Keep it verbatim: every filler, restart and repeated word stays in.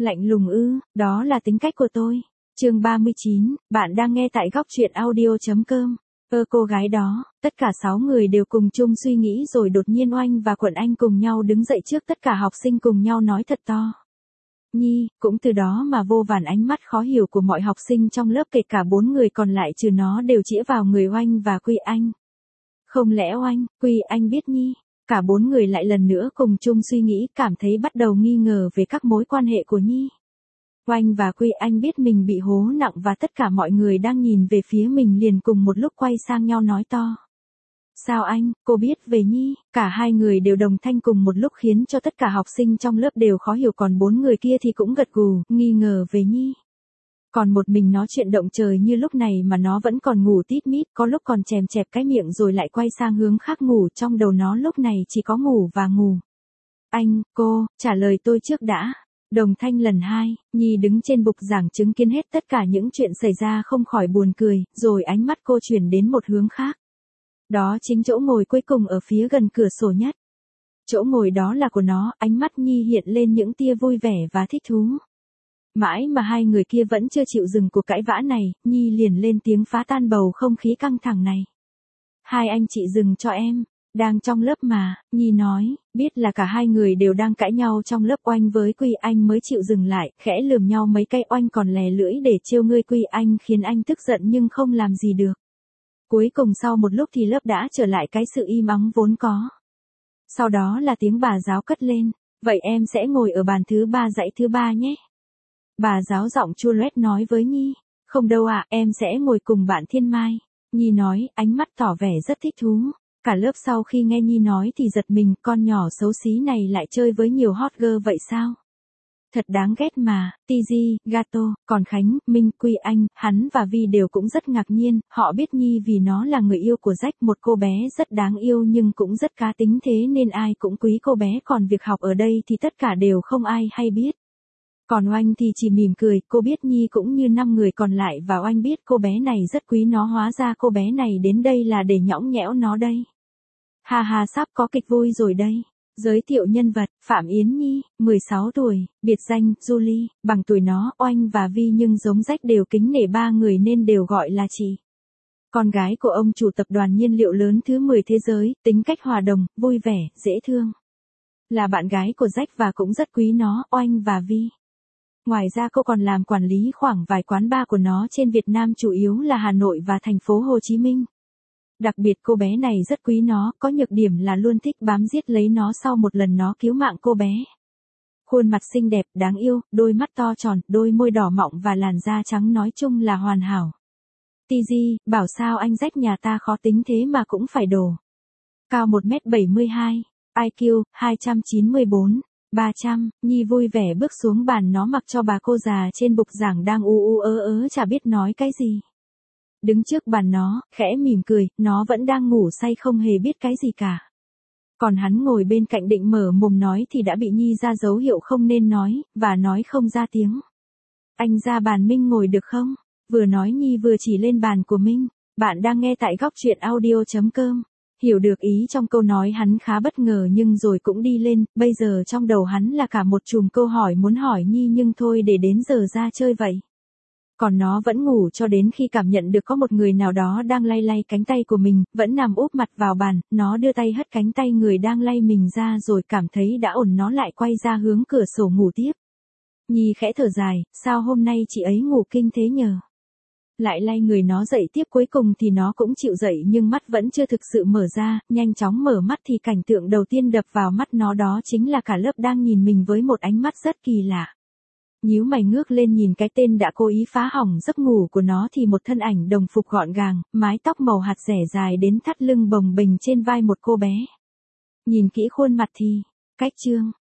Lạnh lùng ư, đó là tính cách của tôi. Chương ba mươi chín, bạn đang nghe tại góc truyện audio chấm com. Ơ cô gái đó, tất cả sáu người đều cùng chung suy nghĩ rồi đột nhiên Oanh và Quận Anh cùng nhau đứng dậy trước tất cả học sinh cùng nhau nói thật to. Nhi, cũng từ đó mà vô vàn ánh mắt khó hiểu của mọi học sinh trong lớp kể cả bốn người còn lại trừ nó đều chĩa vào người Oanh và Quy Anh. Không lẽ Oanh, Quy Anh biết Nhi? Cả bốn người lại lần nữa cùng chung suy nghĩ cảm thấy bắt đầu nghi ngờ về các mối quan hệ của Nhi. Oanh và Quy Anh biết mình bị hố nặng và tất cả mọi người đang nhìn về phía mình liền cùng một lúc quay sang nhau nói to. Sao anh, cô biết về Nhi? Cả hai người đều đồng thanh cùng một lúc khiến cho tất cả học sinh trong lớp đều khó hiểu còn bốn người kia thì cũng gật gù, nghi ngờ về Nhi. Còn một mình nó chuyện động trời như lúc này mà nó vẫn còn ngủ tít mít, có lúc còn chèm chẹp cái miệng rồi lại quay sang hướng khác ngủ, trong đầu nó lúc này chỉ có ngủ và ngủ. Anh, cô, trả lời tôi trước đã. Đồng thanh lần hai, Nhi đứng trên bục giảng chứng kiến hết tất cả những chuyện xảy ra không khỏi buồn cười, rồi ánh mắt cô chuyển đến một hướng khác. Đó chính chỗ ngồi cuối cùng ở phía gần cửa sổ nhất. Chỗ ngồi đó là của nó, ánh mắt Nhi hiện lên những tia vui vẻ và thích thú. Mãi mà hai người kia vẫn chưa chịu dừng cuộc cãi vã này, Nhi liền lên tiếng phá tan bầu không khí căng thẳng này. Hai anh chị dừng cho em. Đang trong lớp mà, Nhi nói, biết là cả hai người đều đang cãi nhau trong lớp. Oanh với Quy Anh mới chịu dừng lại, khẽ lườm nhau mấy cái. Oanh còn lè lưỡi để trêu ngươi Quy Anh khiến anh tức giận nhưng không làm gì được. Cuối cùng sau một lúc thì lớp đã trở lại cái sự im ắng vốn có. Sau đó là tiếng bà giáo cất lên, vậy em sẽ ngồi ở bàn thứ ba dãy thứ ba nhé. Bà giáo giọng chua loét nói với Nhi, không đâu ạ, em sẽ ngồi cùng bạn Thiên Mai. Nhi nói, ánh mắt tỏ vẻ rất thích thú. Cả lớp sau khi nghe Nhi nói thì giật mình, con nhỏ xấu xí này lại chơi với nhiều hot girl vậy sao? Thật đáng ghét mà. Tigi, Gato, còn Khánh, Minh, Quy Anh, hắn và Vi đều cũng rất ngạc nhiên, họ biết Nhi vì nó là người yêu của Jack, một cô bé rất đáng yêu nhưng cũng rất cá tính thế nên ai cũng quý cô bé, còn việc học ở đây thì tất cả đều không ai hay biết. Còn Oanh thì chỉ mỉm cười, cô biết Nhi cũng như năm người còn lại và Oanh biết cô bé này rất quý nó, hóa ra cô bé này đến đây là để nhõng nhẽo nó đây. Ha ha, sắp có kịch vui rồi đây. Giới thiệu nhân vật, Phạm Yến Nhi, mười sáu tuổi, biệt danh, Julie, bằng tuổi nó, Oanh và Vi nhưng giống Jack đều kính nể ba người nên đều gọi là chị. Con gái của ông chủ tập đoàn nhiên liệu lớn thứ mười thế giới, tính cách hòa đồng, vui vẻ, dễ thương. Là bạn gái của Jack và cũng rất quý nó, Oanh và Vi. Ngoài ra cô còn làm quản lý khoảng vài quán bar của nó trên Việt Nam, chủ yếu là Hà Nội và thành phố Hồ Chí Minh. Đặc biệt cô bé này rất quý nó, có nhược điểm là luôn thích bám giết lấy nó sau một lần nó cứu mạng cô bé. Khuôn mặt xinh đẹp, đáng yêu, đôi mắt to tròn, đôi môi đỏ mọng và làn da trắng nói chung là hoàn hảo. Tigi, bảo sao anh Jack nhà ta khó tính thế mà cũng phải đổ. Cao một mét bảy mươi hai, i kiu, hai trăm chín mươi bốn. ba trăm, Nhi vui vẻ bước xuống bàn nó mặc cho bà cô già trên bục giảng đang u u ớ ớ chả biết nói cái gì. Đứng trước bàn nó, khẽ mỉm cười, nó vẫn đang ngủ say không hề biết cái gì cả. Còn hắn ngồi bên cạnh định mở mồm nói thì đã bị Nhi ra dấu hiệu không nên nói, và nói không ra tiếng. Anh ra bàn Minh ngồi được không? Vừa nói Nhi vừa chỉ lên bàn của Minh. Bạn đang nghe tại góc truyện audio chấm com. Hiểu được ý trong câu nói hắn khá bất ngờ nhưng rồi cũng đi lên, bây giờ trong đầu hắn là cả một chùm câu hỏi muốn hỏi Nhi nhưng thôi để đến giờ ra chơi vậy. Còn nó vẫn ngủ cho đến khi cảm nhận được có một người nào đó đang lay lay cánh tay của mình, vẫn nằm úp mặt vào bàn, nó đưa tay hất cánh tay người đang lay mình ra rồi cảm thấy đã ổn, nó lại quay ra hướng cửa sổ ngủ tiếp. Nhi khẽ thở dài, sao hôm nay chị ấy ngủ kinh thế nhờ? Lại lay người nó dậy tiếp, cuối cùng thì nó cũng chịu dậy nhưng mắt vẫn chưa thực sự mở ra, nhanh chóng mở mắt thì cảnh tượng đầu tiên đập vào mắt nó đó chính là cả lớp đang nhìn mình với một ánh mắt rất kỳ lạ. Nhíu mày ngước lên nhìn cái tên đã cố ý phá hỏng giấc ngủ của nó thì một thân ảnh đồng phục gọn gàng, mái tóc màu hạt rẻ dài đến thắt lưng bồng bềnh trên vai một cô bé. Nhìn kỹ khuôn mặt thì, cách trương,